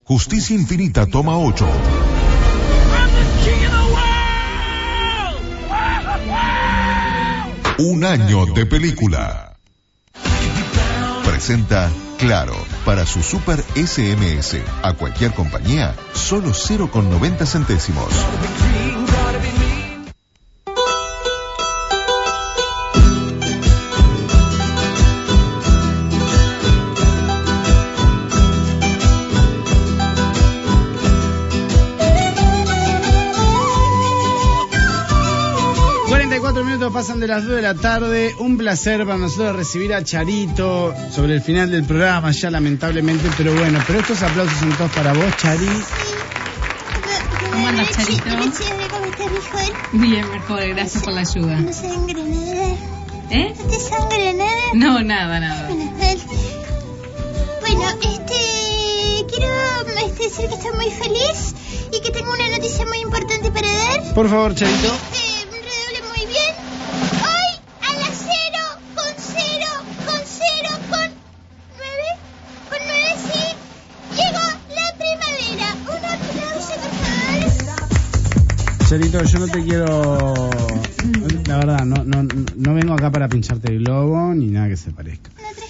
Justicia Infinita toma 8. Un año de película. Presenta Claro, para su Super SMS. A cualquier compañía, solo 0,90 centésimos. Pasan de las 2 de la tarde. Un placer para nosotros recibir a Charito sobre el final del programa, ya lamentablemente, pero bueno, pero estos aplausos son todos para vos, Chari. ¿Cómo andas, Charito? ¿Cómo estás, Mejor? Bien, mejor, gracias por la ayuda. ¿No sangre nada? ¿No te sangra nada? No, nada. Bueno, quiero decir que estoy muy feliz y que tengo una noticia muy importante para dar. Por favor, Charito. Charito, yo no te quiero... La verdad, no vengo acá para pincharte el globo ni nada que se parezca.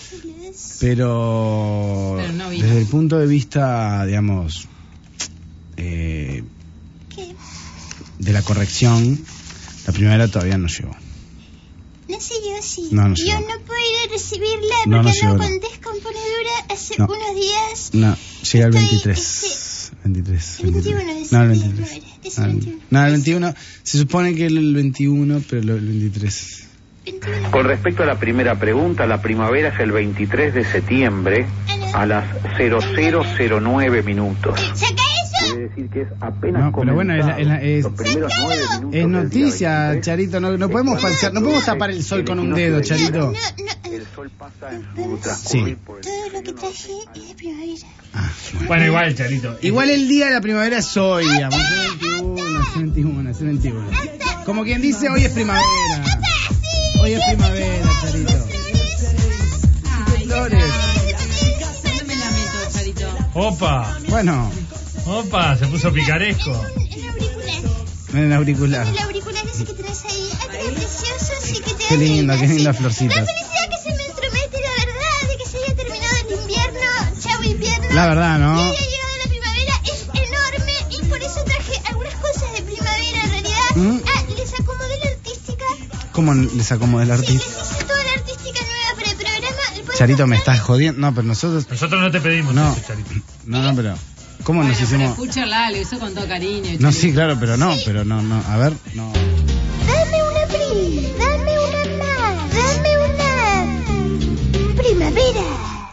Pero no desde el punto de vista, digamos, ¿qué? De la corrección, la primavera todavía no llegó. No sé, yo sí. No yo llegó. no puedo ir a recibirla porque no con descomponedura hace unos días. No, llega el 23. 23. El 21 No, el 23. No, el 21. Se supone que el 21, pero el 23. 21. Con respecto a la primera pregunta, la primavera es el 23 de septiembre a las 0009 minutos. ¿Saca eso? Quiere decir que es apenas pero bueno, los primeros 9 minutos. Es noticia, Charito. No podemos falsear, no podemos tapar el sol con un dedo, Charito. El sol pasa en su transcurrir por el... Todo lo que traje es de primavera. Bueno, igual, Charito. Igual el día de la primavera es hoy, digamos. Es 21. Como quien dice, hoy es primavera. Hoy es primavera, Charito. Flores. ¿Dónde me la meto, Charito? Opa, Bueno, se puso picaresco. En el en auricular. el auricular. El auricular ese que tenés ahí. Precioso, sí que te Qué linda florcita. La felicidad que se me entromete, la verdad, de que se haya terminado el invierno. Chau, invierno. La verdad, ¿no? Y haya llegado la primavera es enorme y por eso traje algunas cosas de primavera en realidad. Les acomodé la artística. ¿Cómo les acomodé la Sí, artista? les hice toda la artística nueva para el programa. Charito, me estás jodiendo. No, pero nosotros no te pedimos No. eso, Charito. No, pero ¿cómo nos hicimos? Escúchala, lo hizo con todo cariño. No, Charito. sí, claro, pero no. A ver, no. Dame una dame una más, dame una primavera.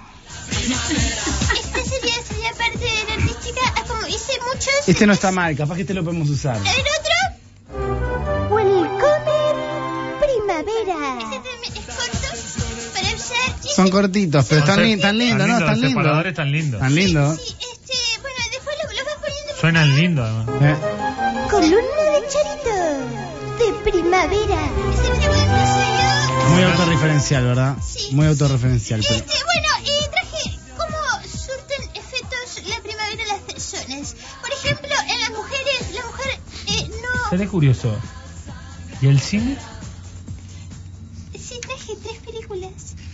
Esta sería parte de la artística, como hice muchos. Este no está mal, capaz que este lo podemos usar. A ver, otro. Welcome primavera. Este también es corto para usar. Son cortitos, pero están lindos, ¿no? Están Los lindos. separadores tan lindos. Tan lindos. Sí, bueno, después lo vas poniendo. Suenan lindos, además. Columna de Charito de primavera. Muy autorreferencial, ¿verdad? Sí. Muy autorreferencial. Pero... Bueno, traje cómo surten efectos la primavera en las personas. Por ejemplo, en las mujeres, la mujer no... Seré curioso. ¿Y el cine? Sí, traje 3 películas.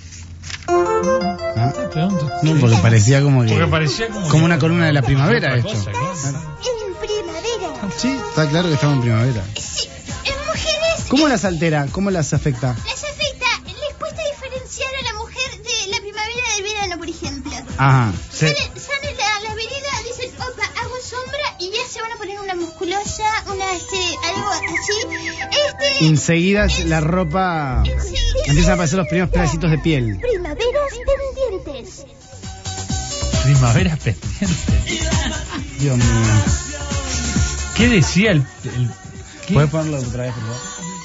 Te pregunto. No, porque parecía como que... Porque parecía como una columna de la primavera otra esto. cosa, claro. En primavera. Sí, está claro que estamos en primavera. Sí, en mujeres... ¿Cómo las altera? ¿Cómo las afecta? Las afecta, les cuesta diferenciar a la mujer de la primavera del verano, por ejemplo. Ajá. Sí. Salen la vereda, dicen, opa, hago sombra y ya se van a poner una musculosa, algo así. Enseguida la ropa... Empiezan a aparecer los primeros pedacitos de piel. Primaveras pendientes. Primaveras pendientes. Dios mío. ¿Qué decía el qué? ¿Puedes ponerlo otra vez, por favor?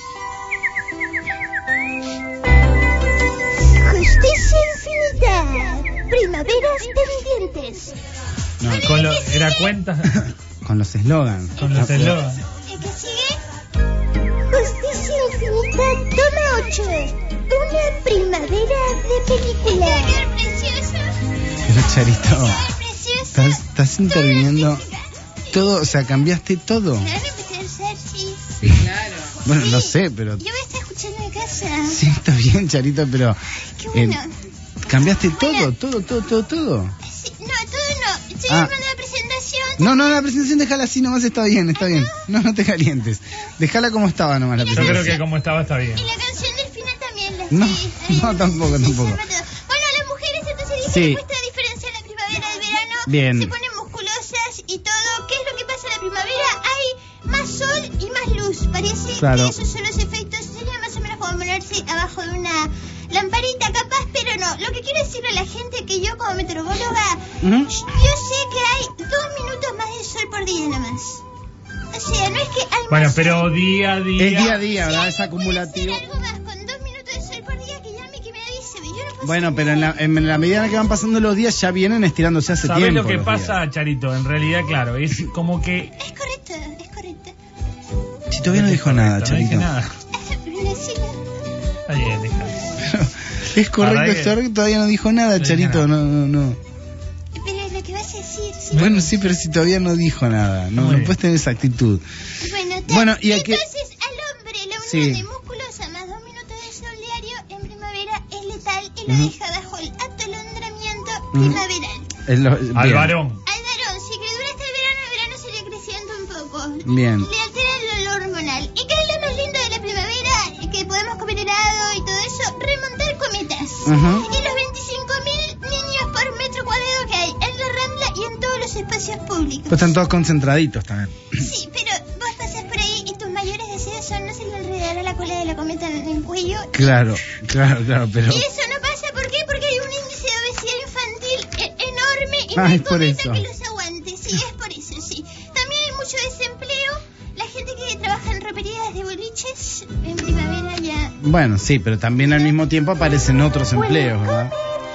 Justicia infinita. Primaveras pendientes. No, era cuenta con los eslogans. con los eslogans. ¿El que sigue? Justicia infinita, toma 8. Una primavera de película. Qué precioso. Pero Charito. Qué precioso. Estás interviniendo todo, o sea, cambiaste todo. Claro, empecé a usar, sí. Sí, claro. Bueno, Sí. no sé, pero Yo voy a estar escuchando en casa. sí, está bien, Charito, pero Qué bueno. cambiaste Bueno. todo. Sí, no, todo no. Estoy Ah. armando la presentación. No, la presentación déjala así nomás, está bien. No te calientes. Déjala como estaba nomás la Yo creo presentación. que como estaba está bien. Y la canción del final también la No, estoy... no, tampoco. Bueno, las mujeres entonces dicen Sí. que cuesta diferencia en la primavera y el verano. Bien. Se ponen musculosas y todo. ¿Qué es lo que pasa en la primavera? Hay más sol y más luz. Parece Claro. que esos son los efectos. Sería más o menos como ponerse abajo de una lamparita capaz, pero no. Lo que quiero decirle a la gente que yo como meteoróloga, Ujú. yo sé que hay 2 minutos más de sol por día nomás. O sea, no es que hay Bueno, más pero sol. día a día. Es día a día, Si ¿verdad? alguien Es puede acumulativo. hacer algo más con 2 minutos de sol por día, que llame y que me avise. Yo no puedo Bueno, hacer pero nada. en la medida en que van pasando los días ya vienen estirándose hace ¿Sabés tiempo. lo que los pasa, días. Charito? En realidad, claro, es como que... Es correcto, es correcto. Si todavía no dijo nada, No dije Charito. nada. Decilo. Está bien, déjalo. Es correcto, La verdad es correcto, todavía no dijo nada, No dije Charito. nada. No. Pero lo que vas a decir, sí. Bueno, sí, pero si todavía no dijo nada. No, Muy no bien. puedes tener esa actitud. Bueno, y aquí- entonces al hombre la unión Sí. de musculosa más 2 minutos de sol diario en primavera es letal y lo Ujú. deja bajo el atolondramiento primaveral. Bien. Al varón. Al varón, si que dura hasta el verano sigue creciendo un poco. Bien. Le altera el olor hormonal. ¿Y qué es lo más lindo de la primavera? Que podemos comer helado y todo eso. Remontar cometas. Ujú. Y los 25.000 niños por metro cuadrado que hay en la Rambla y en todos los espacios públicos. Pues están todos concentraditos también. Sí, pero vos pasás por ahí y tus mayores deseos son no se le enredará la cola de la cometa en el cuello. Claro, pero... Y eso no pasa, ¿por qué? Porque hay un índice de obesidad infantil enorme y no Ah, hay es por cometa eso. que los aguante. Sí, es por eso, sí. También hay mucho desempleo. La gente que trabaja en roperías de boliches en primavera ya... Bueno, sí, pero también al mismo tiempo aparecen otros empleos, ¿verdad?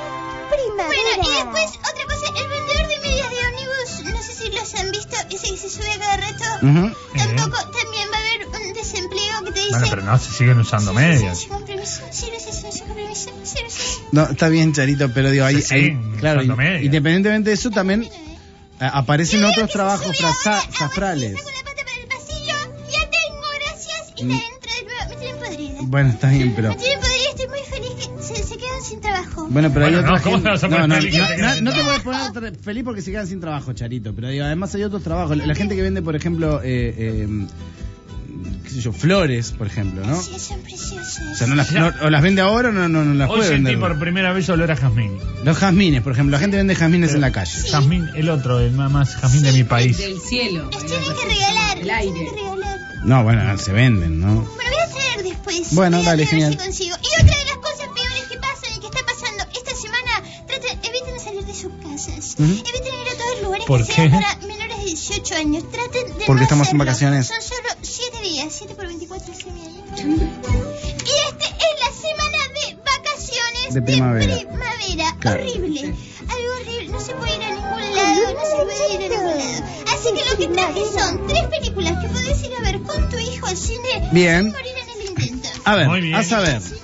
Bueno, y después, otra cosa, el vendedor de medias de ómnibus, no sé si los han visto, ese que se sube a cada rato, Ujú. tampoco, también va a haber un desempleo que te dice... Bueno, pero no se siguen usando medias. Sin compromiso, sin compromiso. No, está bien, Charito, pero digo, ahí, Sí, claro, usando medias. independientemente de eso, también aparecen otros trabajos frafrales. safrales. Saco la pata para el pasillo, ya tengo, gracias, y la entro de nuevo, me tienen podrida. Bueno, está bien, pero... Me tienen podrida, estoy muy feliz que se quedan sin trabajo. Bueno, pero hay Bueno, otra no, ¿cómo gente... te vas a No, poner no, feliz que te quedan sin no te puedes trabajo? poner feliz porque se quedan sin trabajo, Charito, pero digo, además hay otros trabajos. La gente que vende, por ejemplo, qué sé yo, flores, por ejemplo, ¿no? Sí, son preciosas. O sea, o las vende ahora o no las Hoy puede sentí vender. por primera vez olor a jazmín. Los jazmines, por ejemplo, la gente vende jazmines en la calle. Jazmín, el otro, el más jazmín de mi país. Del cielo. Los tienen que regalar, El los aire. tienen que regalar. No, bueno, se venden, ¿no? Bueno, voy a traer después. Bueno, Voy a dale, ver genial. si consigo. Y otra de las cosas peores que pasan y que está pasando esta semana, eviten salir de sus casas. Ujú. Eviten ir a todos los lugares ¿Por que sean qué? para menores de 18 años. Traten de Porque no estamos en hacerlo. vacaciones. Son solo 7 días, 7 por 24 semi-años. Y esta es la semana de vacaciones De primavera. Claro. Horrible. Algo horrible. No se puede ir a ningún lado. No se puede ir a ningún lado. Así que lo que traje son 3 películas que podés ir a ver con tu hijo al cine. Bien. Sin morir en el intento. A ver, Muy bien. a saber. Bueno,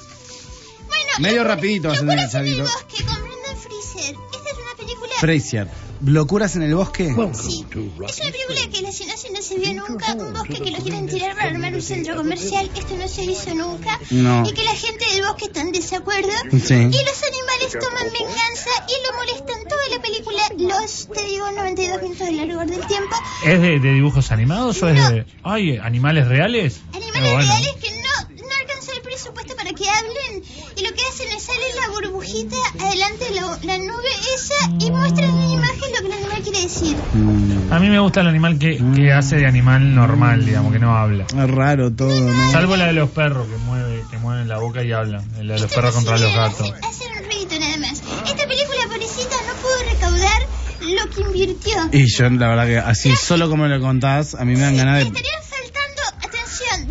Medio rapidito vas a tener, Locuras en el Chavito. bosque con Brendan Fraser. Esta es una película... Frazier, ¿locuras en el bosque? Sí, es una película que la sinopsis no se vio nunca, un bosque que lo quieren tirar para armar un centro comercial, esto no se hizo nunca, No. y que la gente del bosque está en desacuerdo, Sí. y los animales toman venganza y lo molestan toda la película, los, te digo, 92 minutos a lo largo del tiempo, ¿Es de dibujos animados o es de... Ay, animales reales? animales Bueno. reales que no alcanzó el presupuesto para que hablen, y lo que hacen es sale la burbujita adelante la nube esa y muestran en imagen lo que el animal quiere decir. A mí me gusta el animal que hace de animal normal, digamos, que no habla. Es raro todo, ¿no? Salvo la de los perros que mueven la boca y hablan. La de los perros contra los gatos. Hacer un ruidito nada más. Esta película, pobrecita, no pudo recaudar lo que invirtió. Y yo, la verdad que así, solo como lo contás, a mí me dan ganas de... Estarían faltando, atención,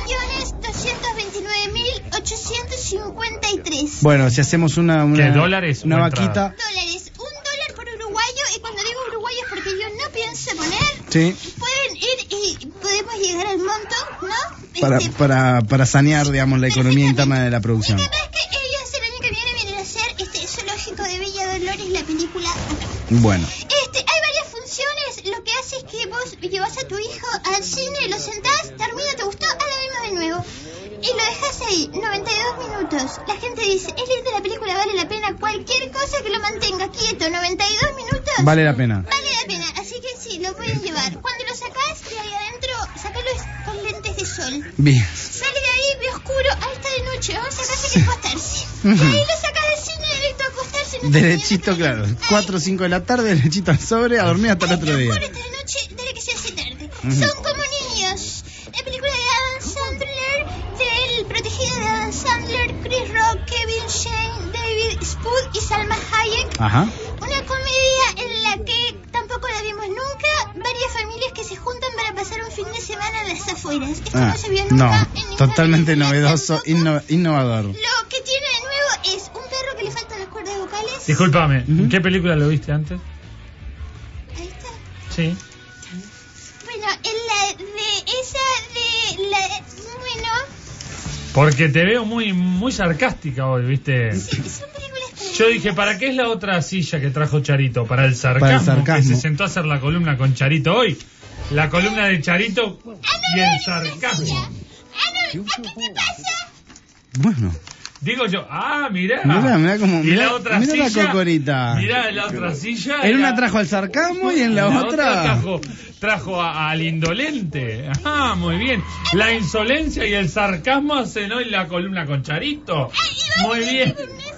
2.221.853 Bueno, si hacemos una ¿Qué, dólares una o vaquita, dólares. $1 por uruguayo, y cuando digo uruguayo es porque yo no pienso poner. sí, Pueden ir y podemos llegar al monto, ¿no? para sanear, digamos, la economía interna de la producción. Y capaz que ellos el año que viene vienen a hacer este zoológico de Villa Dolores, la película acá. Bueno, llevas a tu hijo al cine, lo sentás, termina, te gustó, ahora vemos de nuevo. Y lo dejas ahí, 92 minutos. La gente dice, es linda la película, vale la pena. Cualquier cosa que lo mantenga quieto, 92 minutos. Vale la pena. Vale la pena, así que sí, lo pueden llevar. Cuando lo sacás de ahí adentro, sacalo con lentes de sol. Bien. Sale de ahí, ve oscuro, ahí está de noche, vamos a casa que acostarse. Y ahí lo sacas del cine directo a acostarse. No Derechito, claro. 4 o 5 de la tarde, derechito al sobre, a dormir hasta el otro día. Oscuro, esta de noche, dale que se hace tarde. Son como niños. La película de Adam Sandler, del protegido de Adam Sandler, Chris Rock, Kevin Shane, David Spade y Salma Hayek. Ajá. Una comedia en la que tampoco la vimos nunca. Varias familias que se juntan para pasar un fin de semana en las afueras. Esto no se vio nunca No, en ninguna totalmente película novedoso, tampoco. innovador. Lo que tiene de nuevo es un perro que le faltan las cuerdas vocales. Discúlpame, ¿en qué película lo viste antes? Ahí está. Sí. Bueno, en la de esa de la... Bueno, Porque te veo muy sarcástica hoy, ¿viste? sí, son películas que... Yo dije, ¿para qué es la otra silla que trajo Charito? ¿Para el sarcasmo? Que se sentó a hacer la columna con Charito hoy. La columna de Charito y el sarcasmo. ¿Qué te pasa? Bueno. Digo yo, mirá. Mirá como... Y la otra mirá silla. la cocorita. Mirá la otra silla. En una trajo al sarcasmo y en la otra... Trajo al indolente. Muy bien. La insolencia y el sarcasmo hacen hoy la columna con Charito. Muy bien.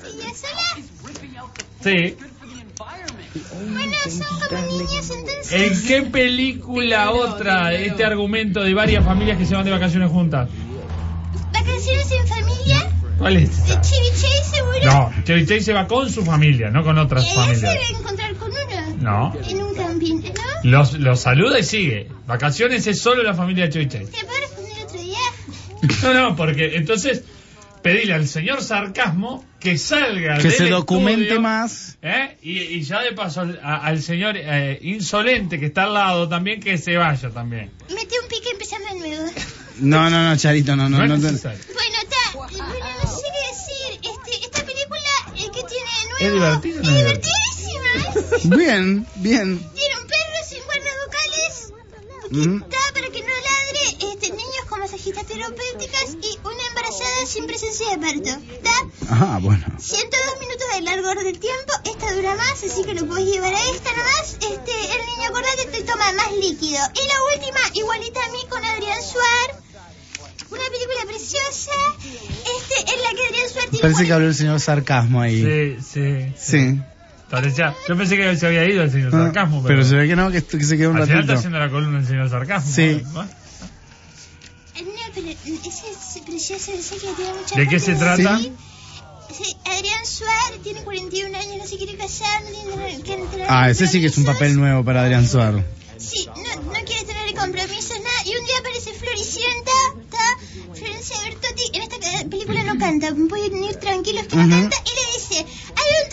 Sí. Bueno, son como niños entonces. ¿En qué película otra este argumento de varias familias que se van de vacaciones juntas? ¿Vacaciones en familia? ¿Cuál es ¿De esa? Chevy Chase seguro? No, Chevy Chase se va con su familia, no con otras Y ella se familias. va a encontrar con uno. No. En un camping, ¿no? Los saluda y sigue. Vacaciones es solo la familia de Chevy Chase. ¿Te puedo responder otro día? No, porque entonces pedile al señor Sarcasmo que salga Que del se documente estudio, más. y ya de paso al señor Insolente que está al lado también que se vaya también. Metí un pique empezando de nuevo. No, Charito, no. es necesario. Bueno, bueno, no sé qué decir. Esta película que tiene de Es nuevo... divertida, Es ¿no? divertidísima. Bien. Tiene un perro sin cuerdas vocales que está para que no ladre, niños con masajitas terapéuticas y una embarazada sin presencia de parto. ¿Está? Ajá, bueno. 102 minutos de largo del tiempo. Esta dura más, así que lo puedes llevar a esta nomás. El niño, acordate, te toma más líquido. Y la última, igualita a mí, con Adrián Suárez. Una película preciosa, en la que Adrián Suárez tiene... Parece que habló el señor Sarcasmo ahí. Sí. Parecía, yo pensé que se había ido el señor Sarcasmo, pero se ve que no, que se quedó un al final está ratito. haciendo la columna el señor Sarcasmo. Sí. ¿no? No, pero ese es precioso, sé que tiene mucha... ¿De qué se trata? Sí, Adrián Suárez tiene 41 años, no se quiere casar, no tiene que entrar... Ese sí que es un papel nuevo para Adrián Suárez. Sí, no quiere tener compromisos, nada. Y un día aparece Floricienta, Florencia Bertotti. En esta película no canta, pueden ir tranquilos que no canta. Y le dice, hay un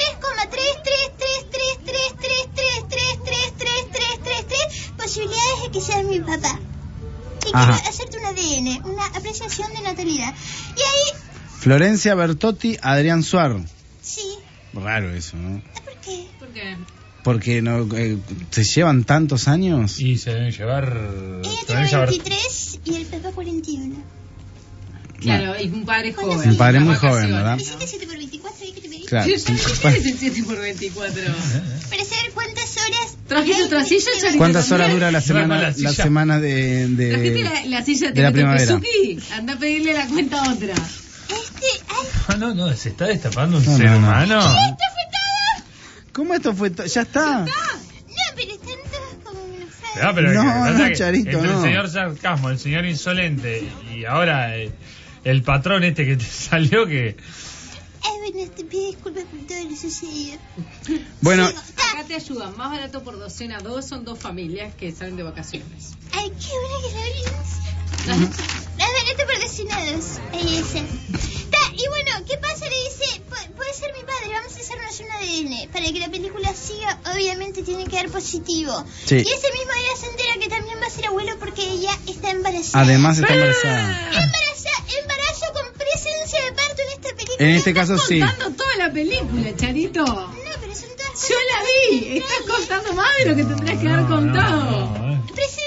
33,3333333333333 posibilidades de que seas mi papá. Y quiero hacerte un ADN, una apreciación de natalidad. Y ahí... Florencia Bertotti, Adrián Suárez. Sí. Raro eso, ¿no? ¿Por qué? ¿Por qué? Porque no se llevan tantos años. Y se deben llevar... Ella tiene 23 y el papá 41. Claro, y un padre joven. Un padre muy Vacaciones, joven, ¿verdad? ¿no? ¿Hiciste 7 por 24 y qué te pedí? Claro. Sí, ¿qué es el 7 por 24? Para saber cuántas horas... ¿Trajiste otra silla, Charito? ¿Cuántas horas dura la Bueno, semana, la silla. la semana ¿Trajiste de la silla de la de primavera? Tepezuki? Anda a pedirle la cuenta a otra. No, se está destapando un No, ser no. humano. ¿Esto fue todo? ¿Cómo esto fue? ¿Ya está? No, pero están todos como enojados. Pero No, que pasa no, que Charito, entre no. el señor Sarcasmo, el señor Insolente y ahora el patrón este que te salió que... Bueno, te pido disculpas por todo lo sucedido. Bueno, Sigo. Acá te ayudan, más barato por docena 2 son 2 familias que salen de vacaciones. Ay, qué buena que la vi. Más barato por destinados. Ahí esa. Y bueno, ¿qué pasa? Le dice, puede ser mi padre, vamos a hacernos un ADN. Para que la película siga, obviamente tiene que dar positivo. Sí. Y ese mismo día se entera que también va a ser abuelo porque ella está embarazada. además está embarazada. Embarazo con presencia de parto en esta película. En este caso sí. Contando toda la película, Charito. No, pero son todas Yo la vi. Estás contando más de lo que tendrías que haber contado. presencia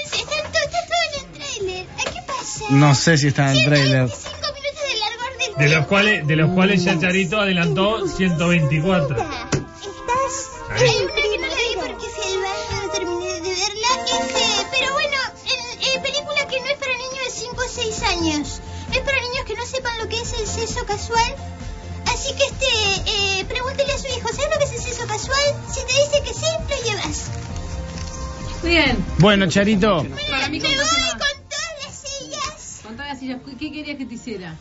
No sé si está en el trailer. 125 minutos de largor del tiempo. De los cuales ya Charito adelantó 124. Hay una que no la vi porque fui al baño, no terminé de verla. Pero bueno, película que no es para niños de 5 o 6 años. Es para niños que no sepan lo que es el sexo casual. Así que pregúntele a su hijo, ¿sabes lo que es el sexo casual? Si te dice que sí, lo llevas. Bien. Bueno, Charito. Para mí Me voy con todas las sillas. Con todas las sillas. ¿Qué querías que te hiciera?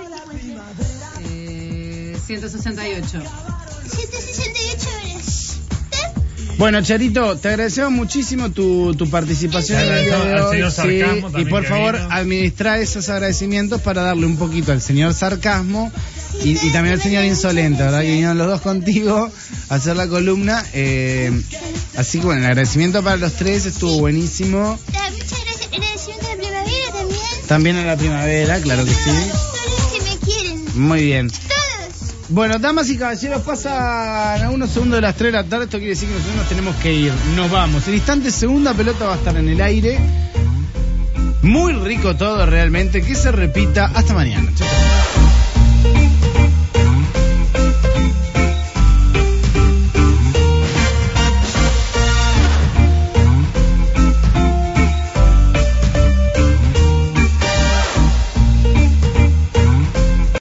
168. 168 horas. Bueno, Charito, te agradecemos muchísimo tu participación en el día de al hoy. señor Sarcasmo Sí, y por favor, vino. administra esos agradecimientos para darle un poquito al señor Sarcasmo y también al señor Insolente, ¿verdad? Que vinieron los dos contigo a hacer la columna. Así que bueno, el agradecimiento para los tres estuvo buenísimo. Muchas gracias. Agradecimiento a la primavera también. También a la primavera, claro que sí. Todos los que me quieren. Muy bien. Todos. Bueno, damas y caballeros, pasan a unos segundos de las 3 de la tarde. Esto quiere decir que nosotros nos tenemos que ir. Nos vamos. En instante, segunda pelota va a estar en el aire. Muy rico todo realmente. Que se repita. Hasta mañana. Chau, chau.